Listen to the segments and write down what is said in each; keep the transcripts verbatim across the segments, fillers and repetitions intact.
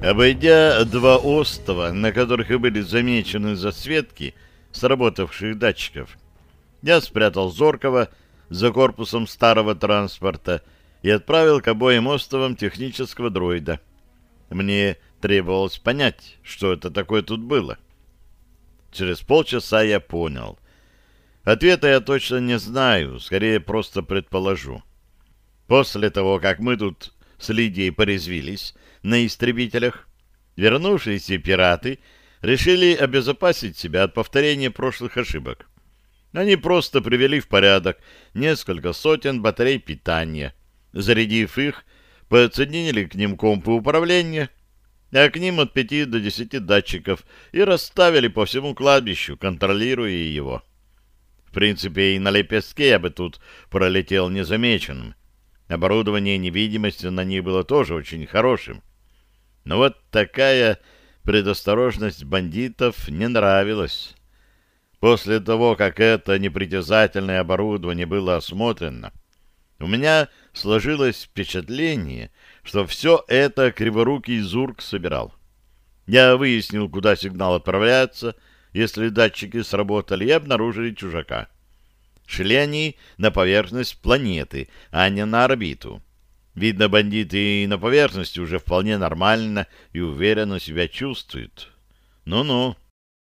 Обойдя два остова, на которых и были замечены засветки сработавших датчиков, я спрятал Зоркова за корпусом старого транспорта и отправил к обоим островам технического дроида. Мне требовалось понять, что это такое тут было. Через полчаса я понял. Ответа я точно не знаю, скорее просто предположу. После того, как мы тут с Лидией порезвились на истребителях, вернувшиеся пираты решили обезопасить себя от повторения прошлых ошибок. Они просто привели в порядок несколько сотен батарей питания, зарядив их, подсоединили к ним компы управления, а к ним от пяти до десяти датчиков и расставили по всему кладбищу, контролируя его. В принципе, и на лепестке я бы тут пролетел незамеченным. Оборудование невидимости на них было тоже очень хорошим. Но вот такая предосторожность бандитов не нравилась. После того, как это непритязательное оборудование было осмотрено, у меня сложилось впечатление, что все это криворукий Зурк собирал. Я выяснил, куда сигнал отправляется, если датчики сработали, и обнаружили чужака. Шли они на поверхность планеты, а не на орбиту. Видно, бандиты и на поверхности уже вполне нормально и уверенно себя чувствуют. Ну-ну.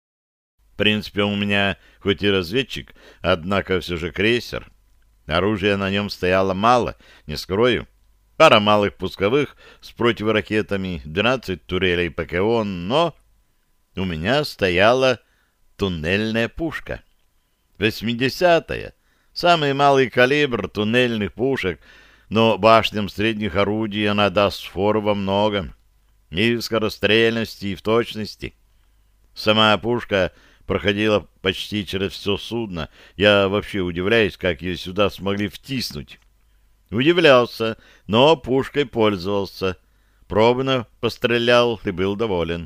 В принципе, у меня хоть и разведчик, однако все же крейсер. Оружия на нем стояло мало, не скрою. Пара малых пусковых с противоракетами, двенадцать турелей ПКО, но у меня стояла туннельная пушка. восьмидесятая. Самый малый калибр туннельных пушек, но башням средних орудий она даст фору во многом. И в скорострельности, и в точности. Сама пушка проходила почти через все судно. Я вообще удивляюсь, как ее сюда смогли втиснуть. Удивлялся, но пушкой пользовался. Пробно пострелял и был доволен.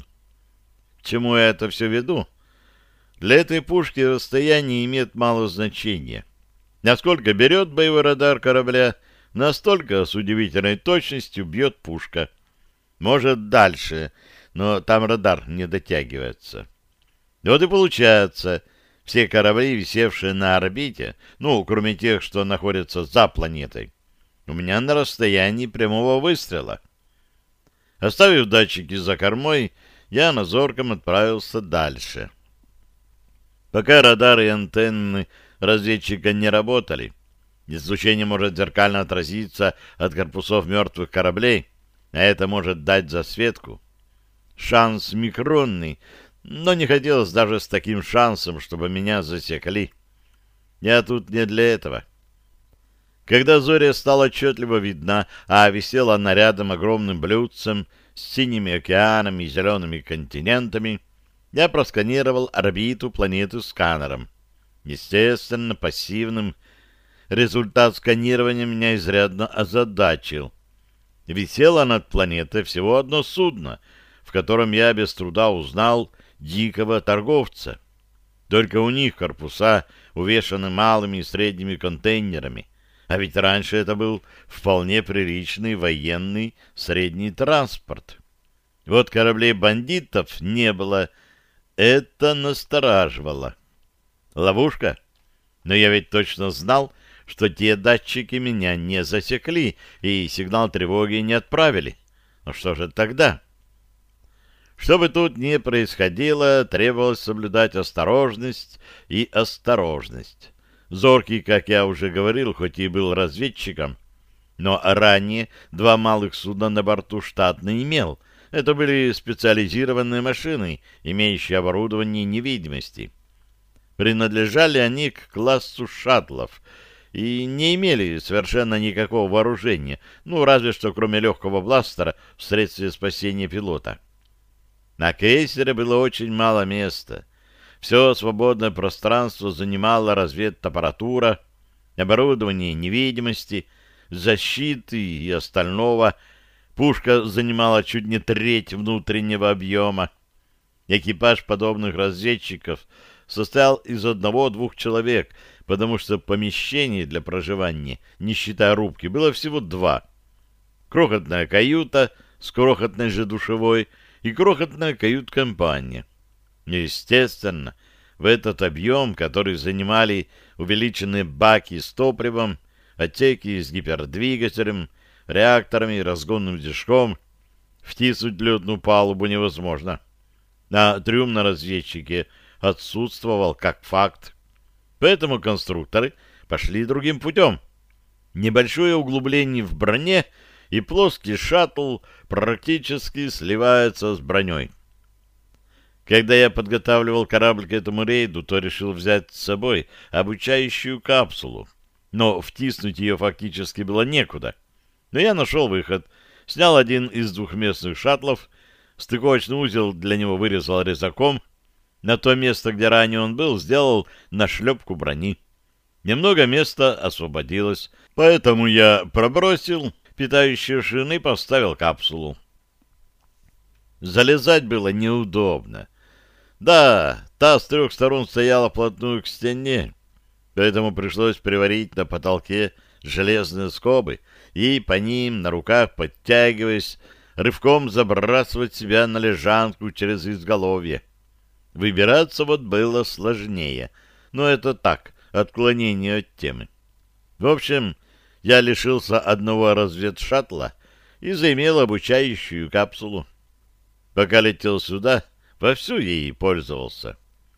К чему я это все веду? Для этой пушки расстояние имеет мало значения. Насколько берет боевой радар корабля, настолько с удивительной точностью бьет пушка. Может, дальше, но там радар не дотягивается. Вот и получается, все корабли, висевшие на орбите, ну, кроме тех, что находятся за планетой, у меня на расстоянии прямого выстрела. Оставив датчики за кормой, я на Зорком отправился дальше. Пока радары и антенны разведчика не работали, излучение может зеркально отразиться от корпусов мертвых кораблей, а это может дать засветку. Шанс микронный, но не хотелось даже с таким шансом, чтобы меня засекли. Я тут не для этого. Когда Зоря стала отчетливо видна, а висела она рядом огромным блюдцем с синими океанами и зелеными континентами, я просканировал орбиту планеты сканером. Естественно, пассивным. Результат сканирования меня изрядно озадачил. Висело над планетой всего одно судно, в котором я без труда узнал дикого торговца. Только у них корпуса увешаны малыми и средними контейнерами, а ведь раньше это был вполне приличный военный средний транспорт. Вот кораблей бандитов не было, это настораживало. Ловушка? Но я ведь точно знал, что те датчики меня не засекли и сигнал тревоги не отправили. Ну что же тогда? Что бы тут ни происходило, требовалось соблюдать осторожность и осторожность. Зоркий, как я уже говорил, хоть и был разведчиком, но ранее два малых судна на борту штатно имел. Это были специализированные машины, имеющие оборудование невидимости. Принадлежали они к классу шаттлов и не имели совершенно никакого вооружения, ну, разве что кроме легкого бластера в средстве спасения пилота. На крейсере было очень мало места. Все свободное пространство занимала разведаппаратура, оборудование невидимости, защиты и остального. Пушка занимала чуть не треть внутреннего объема. Экипаж подобных разведчиков состоял из одного-двух человек, потому что помещений для проживания, не считая рубки, было всего два. Крохотная каюта с крохотной же душевой и крохотная кают-компания. Естественно, в этот объем, который занимали увеличенные баки с топливом, отсеки с гипердвигателем, реакторами и разгонным движком, втиснуть летную палубу невозможно. А трюм на разведчике отсутствовал как факт. Поэтому конструкторы пошли другим путем. Небольшое углубление в броне, и плоский шаттл практически сливается с броней. Когда я подготавливал корабль к этому рейду, то решил взять с собой обучающую капсулу, но втиснуть ее фактически было некуда. Но я нашел выход, снял один из двухместных шаттлов, стыковочный узел для него вырезал резаком, на то место, где ранее он был, сделал нашлепку брони. Немного места освободилось, поэтому я пробросил питающие шины и поставил капсулу. Залезать было неудобно. Да, та с трех сторон стояла вплотную к стене, поэтому пришлось приварить на потолке железные скобы и по ним, на руках подтягиваясь, рывком забрасывать себя на лежанку через изголовье. Выбираться вот было сложнее, но это так, отклонение от темы. В общем, я лишился одного разведшаттла и заимел обучающую капсулу. Пока летел сюда, вовсю ей пользовался.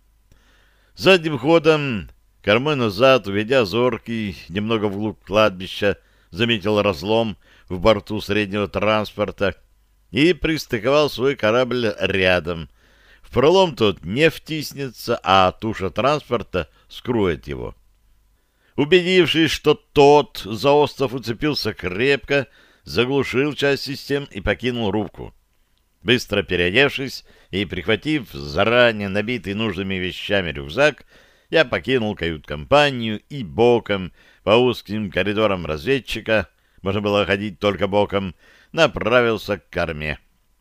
Задним ходом, кормой назад, уведя зоркий, немного вглубь кладбища, заметил разлом в борту среднего транспорта и пристыковал свой корабль рядом. В пролом тот не втиснется, а туша транспорта скроет его. Убедившись, что тот за остов уцепился крепко, заглушил часть систем и покинул рубку. Быстро переодевшись и прихватив заранее набитый нужными вещами рюкзак, я покинул кают-компанию и боком по узким коридорам разведчика, можно было ходить только боком, направился к корме.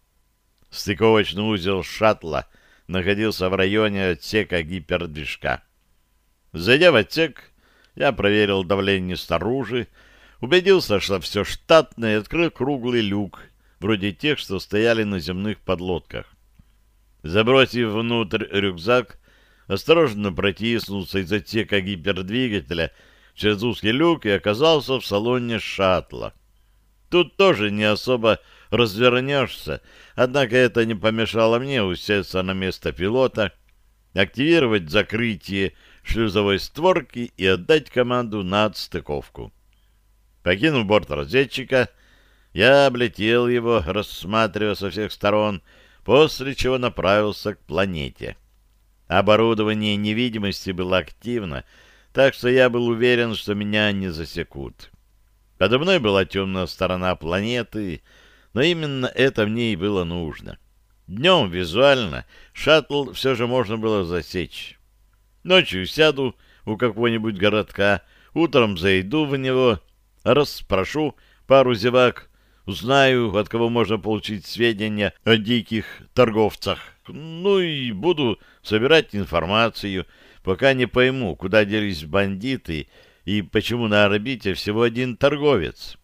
Стыковочный узел шаттла находился в районе отсека гипердвижка. Зайдя в отсек, я проверил давление снаружи, убедился, что все штатно, и открыл круглый люк, вроде тех, что стояли на земных подлодках. Забросив внутрь рюкзак, осторожно протиснулся из отсека гипердвигателя через узкий люк и оказался в салоне шаттла. Тут тоже не особо развернешься, однако это не помешало мне усесться на место пилота, активировать закрытие шлюзовой створки и отдать команду на отстыковку. Покинув борт разведчика, я облетел его, рассматривая со всех сторон, после чего направился к планете. Оборудование невидимости было активно, так что я был уверен, что меня не засекут. Подо мной была темная сторона планеты, но именно это мне и было нужно. Днем визуально шаттл все же можно было засечь. Ночью сяду у какого-нибудь городка, утром зайду в него, расспрошу пару зевак, узнаю, от кого можно получить сведения о диких торговцах, ну и буду собирать информацию, пока не пойму, куда делись бандиты и почему на орбите всего один торговец.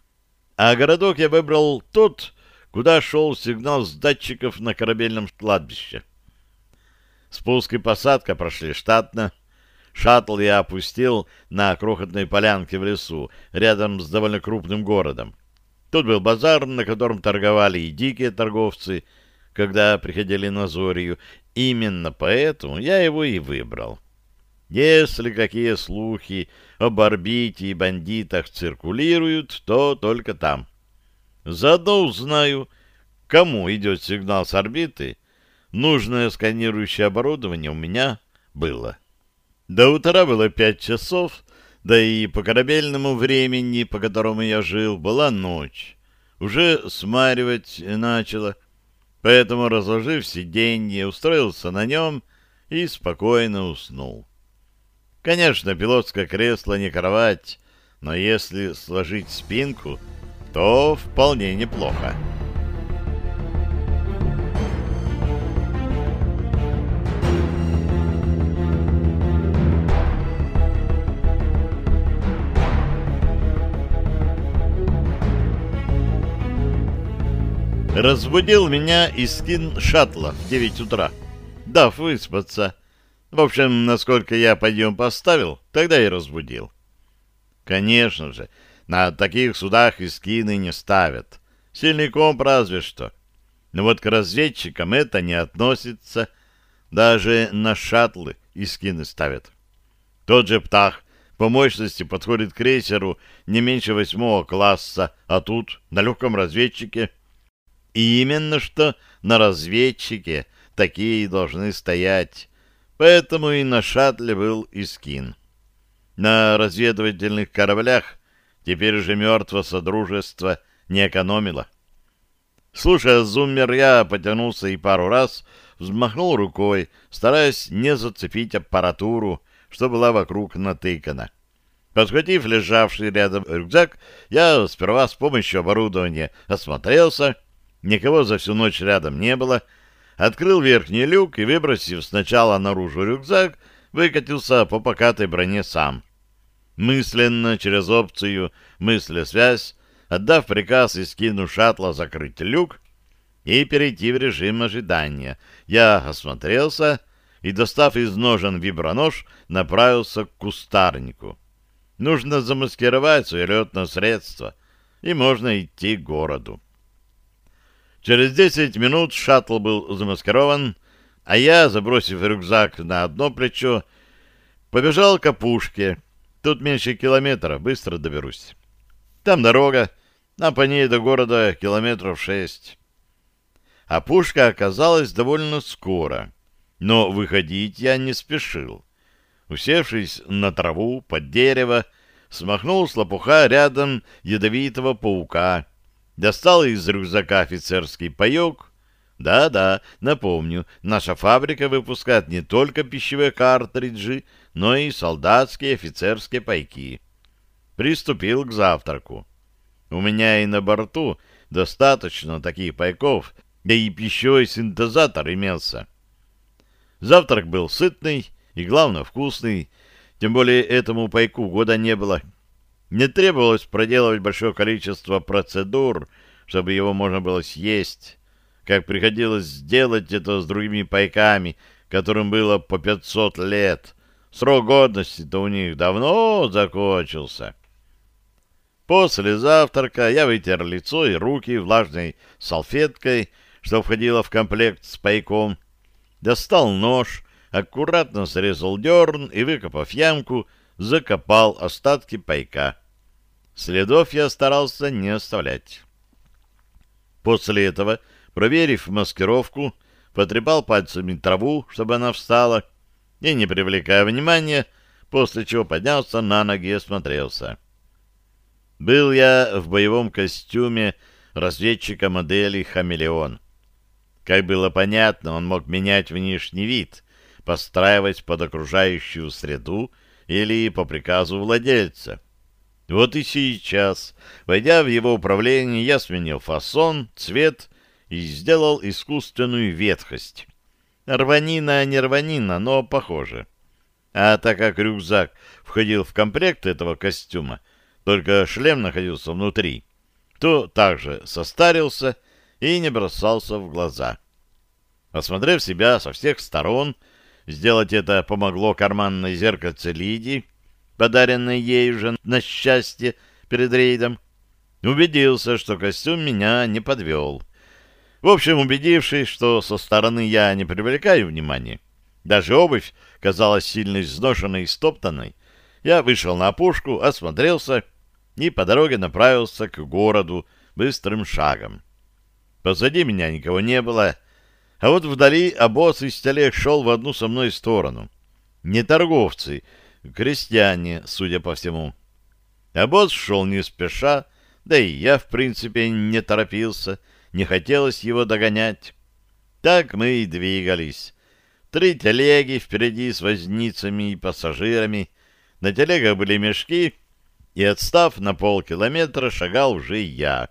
А городок я выбрал тот, куда шел сигнал с датчиков на корабельном кладбище. Спуск и посадка прошли штатно. Шаттл я опустил на крохотной полянке в лесу, рядом с довольно крупным городом. Тут был базар, на котором торговали и дикие торговцы, когда приходили на Зорию. Именно поэтому я его и выбрал. Если какие слухи об орбите и бандитах циркулируют, то только там. Заодно узнаю, кому идет сигнал с орбиты. Нужное сканирующее оборудование у меня было. До утра было пять часов, да и по корабельному времени, по которому я жил, была ночь. Уже смаривать начало, поэтому, разложив сиденье, устроился на нем и спокойно уснул. Конечно, пилотское кресло не кровать, но если сложить спинку, то вполне неплохо. Разбудил меня Искин шаттла в девять утра, дав выспаться. В общем, насколько я подъем поставил, тогда и разбудил. Конечно же, на таких судах Искины не ставят. Сильный комп разве что. Но вот к разведчикам это не относится. Даже на шаттлы Искины ставят. Тот же Птах по мощности подходит к крейсеру не меньше восьмого класса, а тут на легком разведчике. И именно что на разведчике такие должны стоять. Поэтому и на шаттле был Искин. На разведывательных кораблях теперь уже мертвое содружество не экономило. Слушая зуммер, я потянулся и пару раз взмахнул рукой, стараясь не зацепить аппаратуру, что была вокруг натыкана. Подхватив лежавший рядом рюкзак, я сперва с помощью оборудования осмотрелся, никого за всю ночь рядом не было, открыл верхний люк и, выбросив сначала наружу рюкзак, выкатился по покатой броне сам. Мысленно, через опцию «Мыслесвязь», отдав приказ Искину шаттла закрыть люк и перейти в режим ожидания, я осмотрелся и, достав из ножен вибронож, направился к кустарнику. Нужно замаскировать свое летное средство, и можно идти к городу. Через десять минут шаттл был замаскирован, а я, забросив рюкзак на одно плечо, побежал к опушке. Тут меньше километра, быстро доберусь. Там дорога, а по ней до города километров шесть. Опушка оказалась довольно скоро, но выходить я не спешил. Усевшись на траву под дерево, смахнул с лопуха рядом ядовитого паука, достал из рюкзака офицерский паек. Да-да, напомню, наша фабрика выпускает не только пищевые картриджи, но и солдатские офицерские пайки. Приступил к завтраку. У меня и на борту достаточно таких пайков, да и пищевой синтезатор имелся. Завтрак был сытный и, главное, вкусный, тем более этому пайку года не было. Не требовалось проделывать большое количество процедур, чтобы его можно было съесть, как приходилось сделать это с другими пайками, которым было по пятьсот лет. Срок годности-то у них давно закончился. После завтрака я вытер лицо и руки влажной салфеткой, что входило в комплект с пайком, достал нож, аккуратно срезал дерн и, выкопав ямку, закопал остатки пайка. Следов я старался не оставлять. После этого, проверив маскировку, потрепал пальцами траву, чтобы она встала, и, не привлекая внимания, после чего поднялся на ноги и осмотрелся. Был я в боевом костюме разведчика модели «Хамелеон». Как было понятно, он мог менять внешний вид, подстраиваясь под окружающую среду или по приказу владельца. Вот и сейчас, войдя в его управление, я сменил фасон, цвет и сделал искусственную ветхость. Рванина не рванина, но похоже. А так как рюкзак входил в комплект этого костюма, только шлем находился внутри, то также состарился и не бросался в глаза. Осмотрев себя со всех сторон, сделать это помогло карманное зеркальце Лидии, подаренное ей уже на счастье перед рейдом. Убедился, что костюм меня не подвел. В общем, убедившись, что со стороны я не привлекаю внимания, даже обувь казалась сильно изношенной и стоптанной, я вышел на опушку, осмотрелся и по дороге направился к городу быстрым шагом. Позади меня никого не было, а вот вдали обоз из телег шел в одну со мной сторону. Не торговцы, крестьяне, судя по всему. Обоз шел не спеша, да и я, в принципе, не торопился, не хотелось его догонять. Так мы и двигались. Три телеги впереди с возницами и пассажирами. На телегах были мешки, и, отстав на полкилометра, шагал уже я.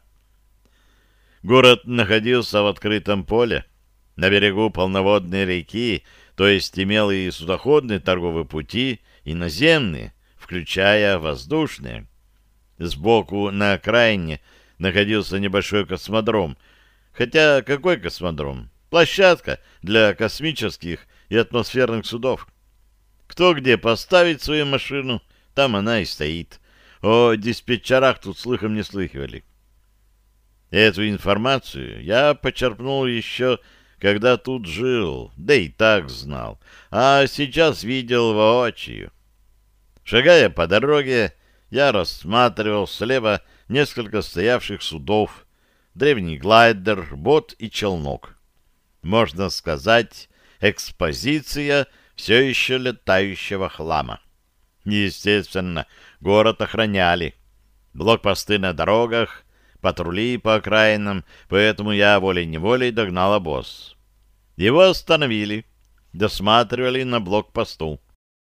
Город находился в открытом поле, на берегу полноводной реки, то есть имел и судоходные торговые пути, и наземные, включая воздушные. Сбоку на окраине находился небольшой космодром, Хотя какой космодром? Площадка для космических и атмосферных судов. Кто где поставит свою машину, там она и стоит. О диспетчерах тут слыхом не слыхивали. Эту информацию я почерпнул еще, когда тут жил, да и так знал, а сейчас видел воочию. Шагая по дороге, я рассматривал слева несколько стоявших судов, древний глайдер, бот и челнок. Можно сказать, экспозиция все еще летающего хлама. Естественно, город охраняли. Блокпосты на дорогах, патрули по окраинам, поэтому я волей-неволей догнал обоз. Его остановили, досматривали на блокпосту.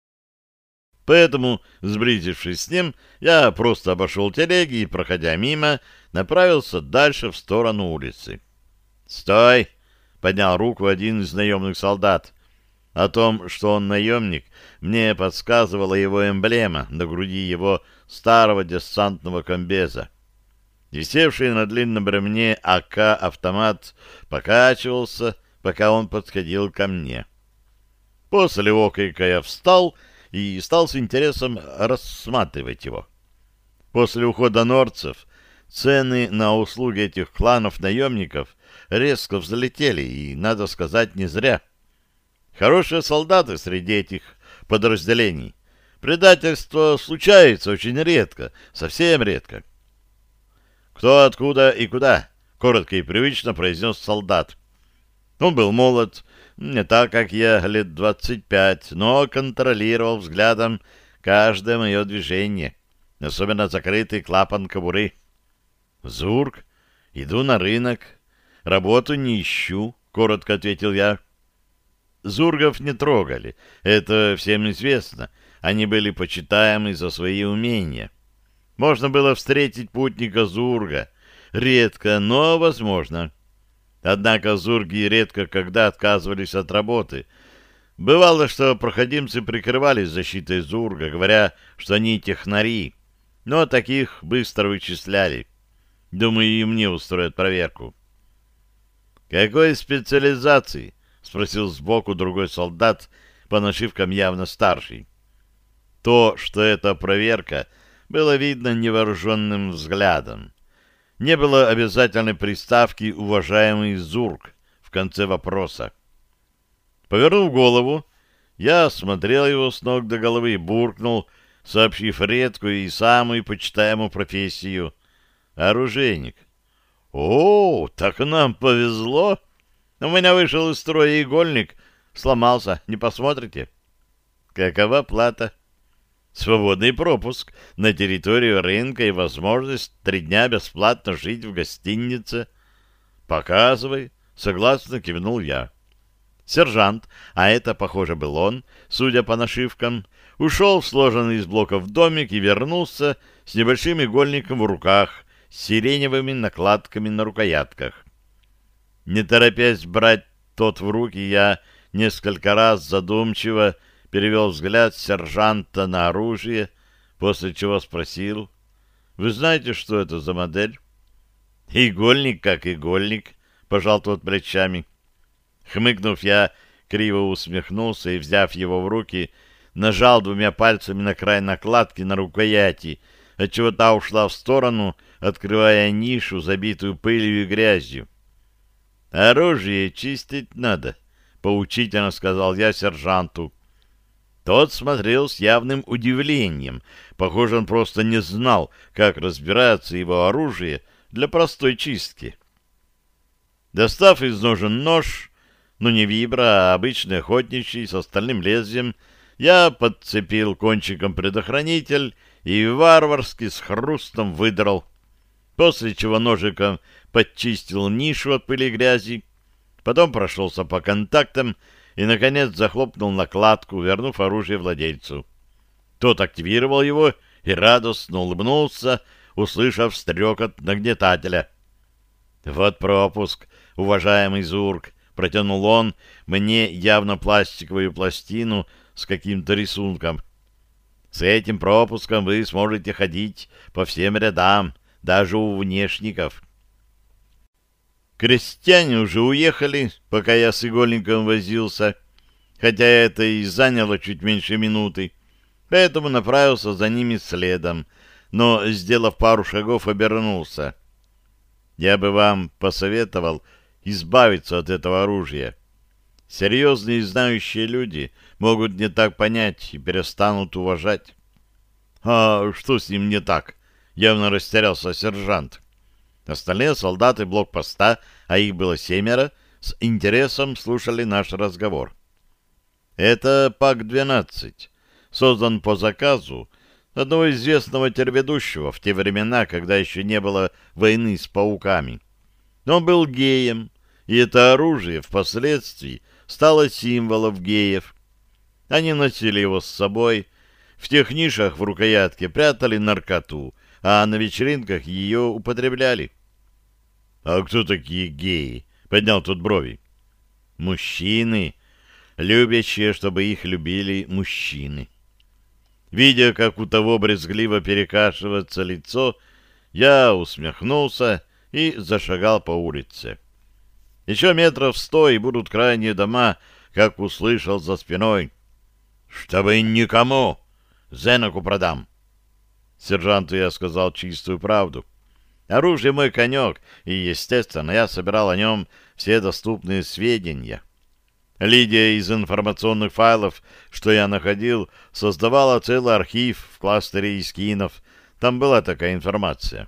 Поэтому, сблизившись с ним, я просто обошел телеги и, проходя мимо, направился дальше в сторону улицы. «Стой!» — поднял руку один из наемных солдат. О том, что он наемник, мне подсказывала его эмблема на груди его старого десантного комбеза. Висевший на длинном ремне АК-автомат покачивался, пока он подходил ко мне. После окрика я встал и стал с интересом рассматривать его. После ухода норцев цены на услуги этих кланов-наемников резко взлетели, и, надо сказать, не зря. Хорошие солдаты среди этих подразделений. Предательство случается очень редко, совсем редко. «Кто, откуда и куда?» — коротко и привычно произнес солдат. Он был молод, не так, как я, лет двадцать пять, но контролировал взглядом каждое мое движение, особенно закрытый клапан кобуры. «Зург, иду на рынок, работу не ищу», — коротко ответил я. Зургов не трогали, это всем известно, они были почитаемы за свои умения. Можно было встретить путника Зурга, редко, но возможно. Однако Зурги редко когда отказывались от работы. Бывало, что проходимцы прикрывались защитой Зурга, говоря, что они технари, но таких быстро вычисляли. Думаю, и мне устроят проверку. «Какой специализации?» — спросил сбоку другой солдат, по нашивкам явно старший. То, что это проверка, было видно невооруженным взглядом. Не было обязательной приставки «уважаемый Зург» в конце вопроса. Повернув голову, я осмотрел его с ног до головы и буркнул, сообщив редкую и самую почитаемую профессию — оружейник. «О, так нам повезло! У меня вышел из строя игольник, сломался, не посмотрите?» «Какова плата?» «Свободный пропуск на территорию рынка и возможность три дня бесплатно жить в гостинице». «Показывай», — согласно кивнул я. Сержант, а это, похоже, был он, судя по нашивкам, ушел в сложенный из блоков домик и вернулся с небольшим игольником в руках, с сиреневыми накладками на рукоятках. Не торопясь брать тот в руки, я несколько раз задумчиво перевел взгляд сержанта на оружие, после чего спросил: «Вы знаете, что это за модель?» «Игольник как игольник», — пожал тот плечами. Хмыкнув, я криво усмехнулся и, взяв его в руки, нажал двумя пальцами на край накладки на рукояти, отчего та ушла в сторону, открывая нишу, забитую пылью и грязью. «Оружие чистить надо», — поучительно сказал я сержанту. Тот смотрел с явным удивлением. Похоже, он просто не знал, как разбирается его оружие для простой чистки. Достав из ножен нож, ну не вибра, а обычный охотничий с остальным лезвием, я подцепил кончиком предохранитель и варварски с хрустом выдрал, после чего ножиком подчистил нишу от пыли и грязи, потом прошелся по контактам и, наконец, захлопнул накладку, вернув оружие владельцу. Тот активировал его и радостно улыбнулся, услышав стрекот нагнетателя. «Вот пропуск, уважаемый Зург», — протянул он мне явно пластиковую пластину с каким-то рисунком. «С этим пропуском вы сможете ходить по всем рядам, даже у внешников». Крестьяне уже уехали, пока я с игольником возился, хотя это и заняло чуть меньше минуты, поэтому направился за ними следом, но, сделав пару шагов, обернулся. Я бы вам посоветовал избавиться от этого оружия. Серьезные и знающие люди могут не так понять и перестанут уважать. — А что с ним не так? — явно растерялся сержант. Остальные солдаты блокпоста, а их было семеро, с интересом слушали наш разговор. Это ПАК двенадцать, создан по заказу одного известного телеведущего в те времена, когда еще не было войны с пауками. Он был геем, и это оружие впоследствии стало символом геев. Они носили его с собой, в тех нишах в рукоятке прятали наркоту, а на вечеринках ее употребляли. — А кто такие геи? — поднял тут брови. — Мужчины, любящие, чтобы их любили мужчины. Видя, как у того брезгливо перекашивается лицо, я усмехнулся и зашагал по улице. Еще метров сто, и будут крайние дома, как услышал за спиной. — Чтобы никому! Зеноку продам! Сержанту я сказал чистую правду. Оружие мой конек, и, естественно, я собирал о нем все доступные сведения. Лидия из информационных файлов, что я находил, создавала целый архив в кластере искинов. Там была такая информация.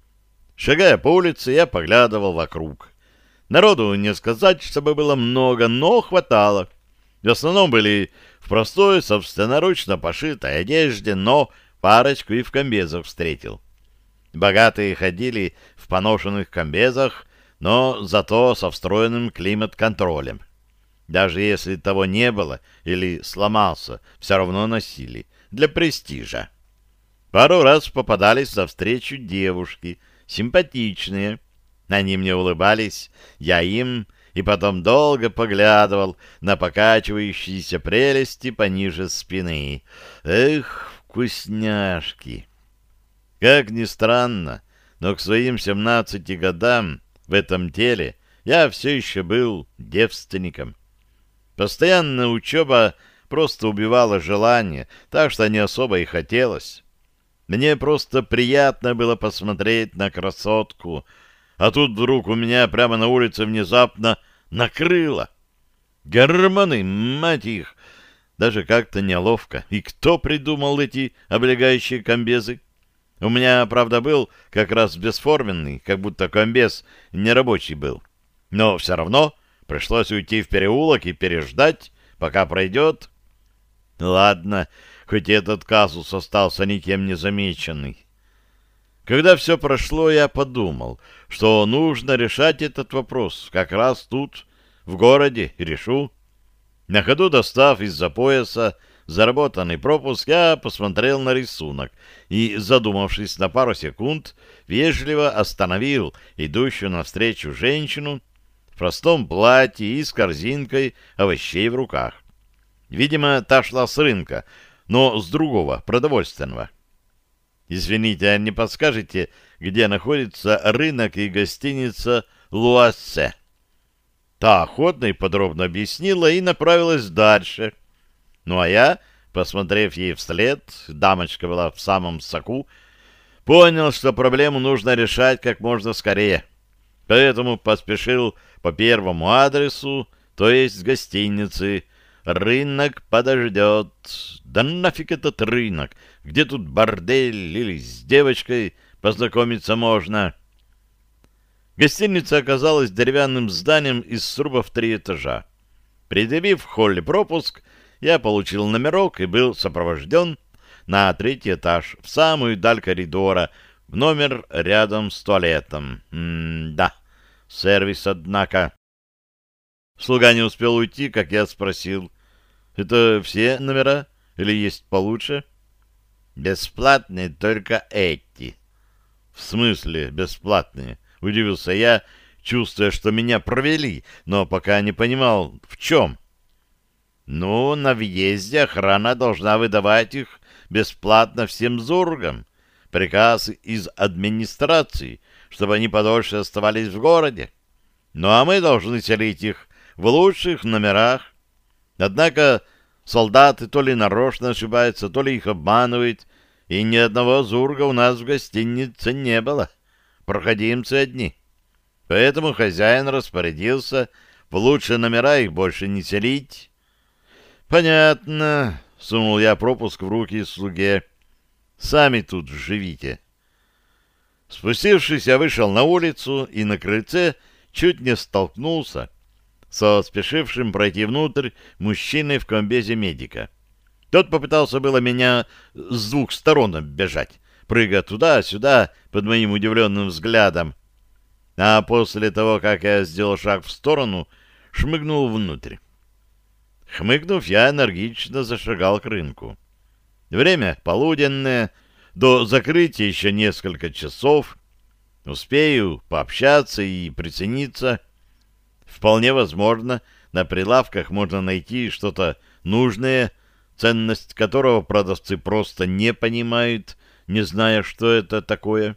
Шагая по улице, я поглядывал вокруг. Народу не сказать, чтобы было много, но хватало. В основном были в простой, собственноручно пошитой одежде, но парочку и в комбезах встретил. Богатые ходили в поношенных комбезах, но зато со встроенным климат-контролем. Даже если того не было или сломался, все равно носили, для престижа. Пару раз попадались навстречу девушки, симпатичные. Они мне улыбались, я им, и потом долго поглядывал на покачивающиеся прелести пониже спины. Эх, вкусняшки! Как ни странно, но к своим семнадцати годам в этом теле я все еще был девственником. Постоянная учеба просто убивала желание, так что не особо и хотелось. Мне просто приятно было посмотреть на красотку, а тут вдруг у меня прямо на улице внезапно накрыло. Гормоны, мать их! Даже как-то неловко. И кто придумал эти облегающие комбезы? У меня, правда, был как раз бесформенный, как будто комбез нерабочий был. Но все равно пришлось уйти в переулок и переждать, пока пройдет. Ладно, хоть этот казус остался никем не замеченный. Когда все прошло, я подумал, что нужно решать этот вопрос как раз тут, в городе, и решу. На ходу, достав из-за пояса заработанный пропуск, я посмотрел на рисунок и, задумавшись на пару секунд, вежливо остановил идущую навстречу женщину в простом платье и с корзинкой овощей в руках. Видимо, та шла с рынка, но с другого, продовольственного. «Извините, а не подскажете, где находится рынок и гостиница «Луассе»?» Та охотно и подробно объяснила и направилась дальше. Ну а я, посмотрев ей вслед, дамочка была в самом соку, понял, что проблему нужно решать как можно скорее. Поэтому поспешил по первому адресу, то есть гостиницы. Рынок подождет. Да нафиг этот рынок? Где тут бордель или с девочкой познакомиться можно? Гостиница оказалась деревянным зданием из срубов три этажа. Предъявив в холле пропуск, я получил номерок и был сопровожден на третий этаж, в самую даль коридора, в номер рядом с туалетом. М-да, сервис, однако. Слуга не успел уйти, как я спросил: «Это все номера? Или есть получше?» «Бесплатные только эти». «В смысле бесплатные?» — удивился я, чувствуя, что меня провели, но пока не понимал, в чем. «Ну, на въезде охрана должна выдавать их бесплатно всем зургам. Приказ из администрации, чтобы они подольше оставались в городе. Ну а мы должны селить их в лучших номерах. Однако солдаты то ли нарочно ошибаются, то ли их обманывают, и ни одного зурга у нас в гостинице не было. Проходимцы одни. Поэтому хозяин распорядился в лучшие номера их больше не селить. — Понятно, — сунул я пропуск в руки слуге. — Сами тут живите. Спустившись, я вышел на улицу и на крыльце чуть не столкнулся со спешившим пройти внутрь мужчиной в комбезе медика. Тот попытался было меня с двух сторон оббежать, прыгая туда-сюда под моим удивленным взглядом, а после того, как я сделал шаг в сторону, шмыгнул внутрь. Хмыкнув, я энергично зашагал к рынку. Время полуденное, до закрытия еще несколько часов. Успею пообщаться и прицениться. Вполне возможно, на прилавках можно найти что-то нужное, ценность которого продавцы просто не понимают, не зная, что это такое.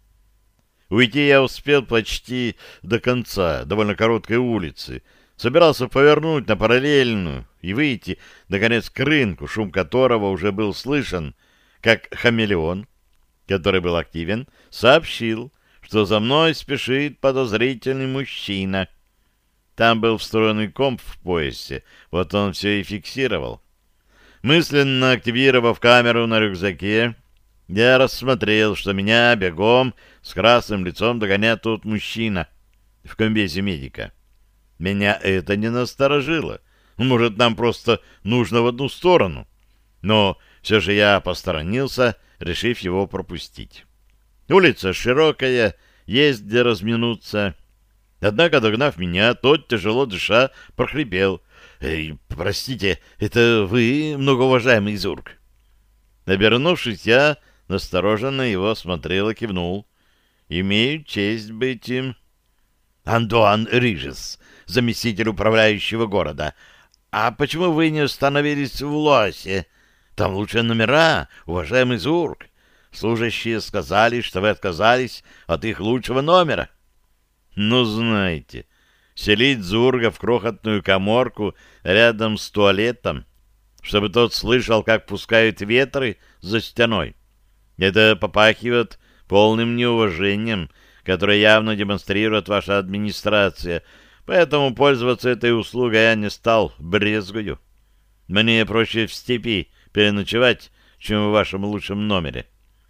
Уйти я успел почти до конца довольно короткой улицы. Собирался повернуть на параллельную и выйти, наконец, к рынку, шум которого уже был слышен, как хамелеон, который был активен, сообщил, что за мной спешит подозрительный мужчина. Там был встроенный комп в поясе, вот он все и фиксировал. Мысленно активировав камеру на рюкзаке, я рассмотрел, что меня бегом с красным лицом догоняет тот мужчина в комбезе медика. Меня это не насторожило. Может, нам просто нужно в одну сторону. Но все же я посторонился, решив его пропустить. Улица широкая, есть где разминуться. Однако, догнав меня, тот, тяжело дыша, прохрипел: «Эй, простите, это вы, многоуважаемый Зург?» Обернувшись, я настороженно его смотрел и кивнул. «Имею честь быть им». «Антуан Рижес, заместитель управляющего города. А почему вы не остановились в Лосе? Там лучшие номера, уважаемый Зург. Служащие сказали, что вы отказались от их лучшего номера». «Ну, знаете, селить Зурга в крохотную каморку рядом с туалетом, чтобы тот слышал, как пускают ветры за стеной, это попахивает полным неуважением, которое явно демонстрирует ваша администрация, поэтому пользоваться этой услугой я не стал, брезгую. Мне проще в степи переночевать, чем в вашем лучшем номере».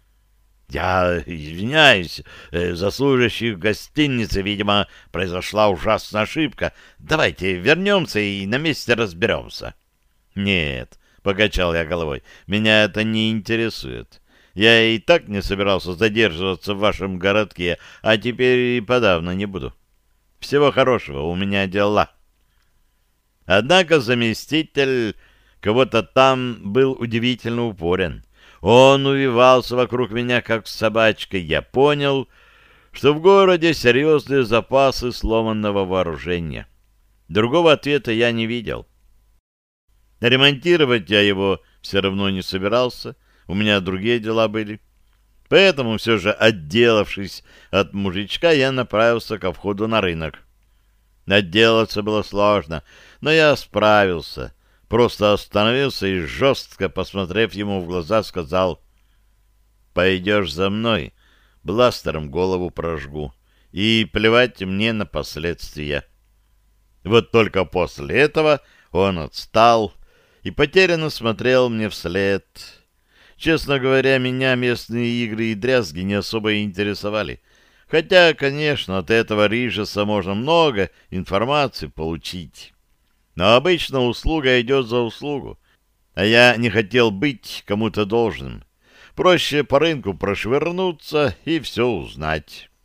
«Я извиняюсь, за служащих гостиницы, видимо, произошла ужасная ошибка. Давайте вернемся и на месте разберемся». «Нет», — покачал я головой, — «меня это не интересует. Я и так не собирался задерживаться в вашем городке, а теперь и подавно не буду. Всего хорошего, у меня дела». Однако заместитель кого-то там был удивительно упорен. Он увивался вокруг меня, как собачка. Я понял, что в городе серьезные запасы сломанного вооружения. Другого ответа я не видел. Ремонтировать я его все равно не собирался, у меня другие дела были. Поэтому все же, отделавшись от мужичка, я направился ко входу на рынок. Отделаться было сложно, но я справился. Просто остановился и, жестко посмотрев ему в глаза, сказал: «Пойдешь за мной, бластером голову прожгу, и плевать мне на последствия». Вот только после этого он отстал и потерянно смотрел мне вслед. Честно говоря, меня местные игры и дрязги не особо интересовали. Хотя, конечно, от этого Рижеса можно много информации получить. Но обычно услуга идет за услугу, а я не хотел быть кому-то должным. Проще по рынку прошвырнуться и все узнать.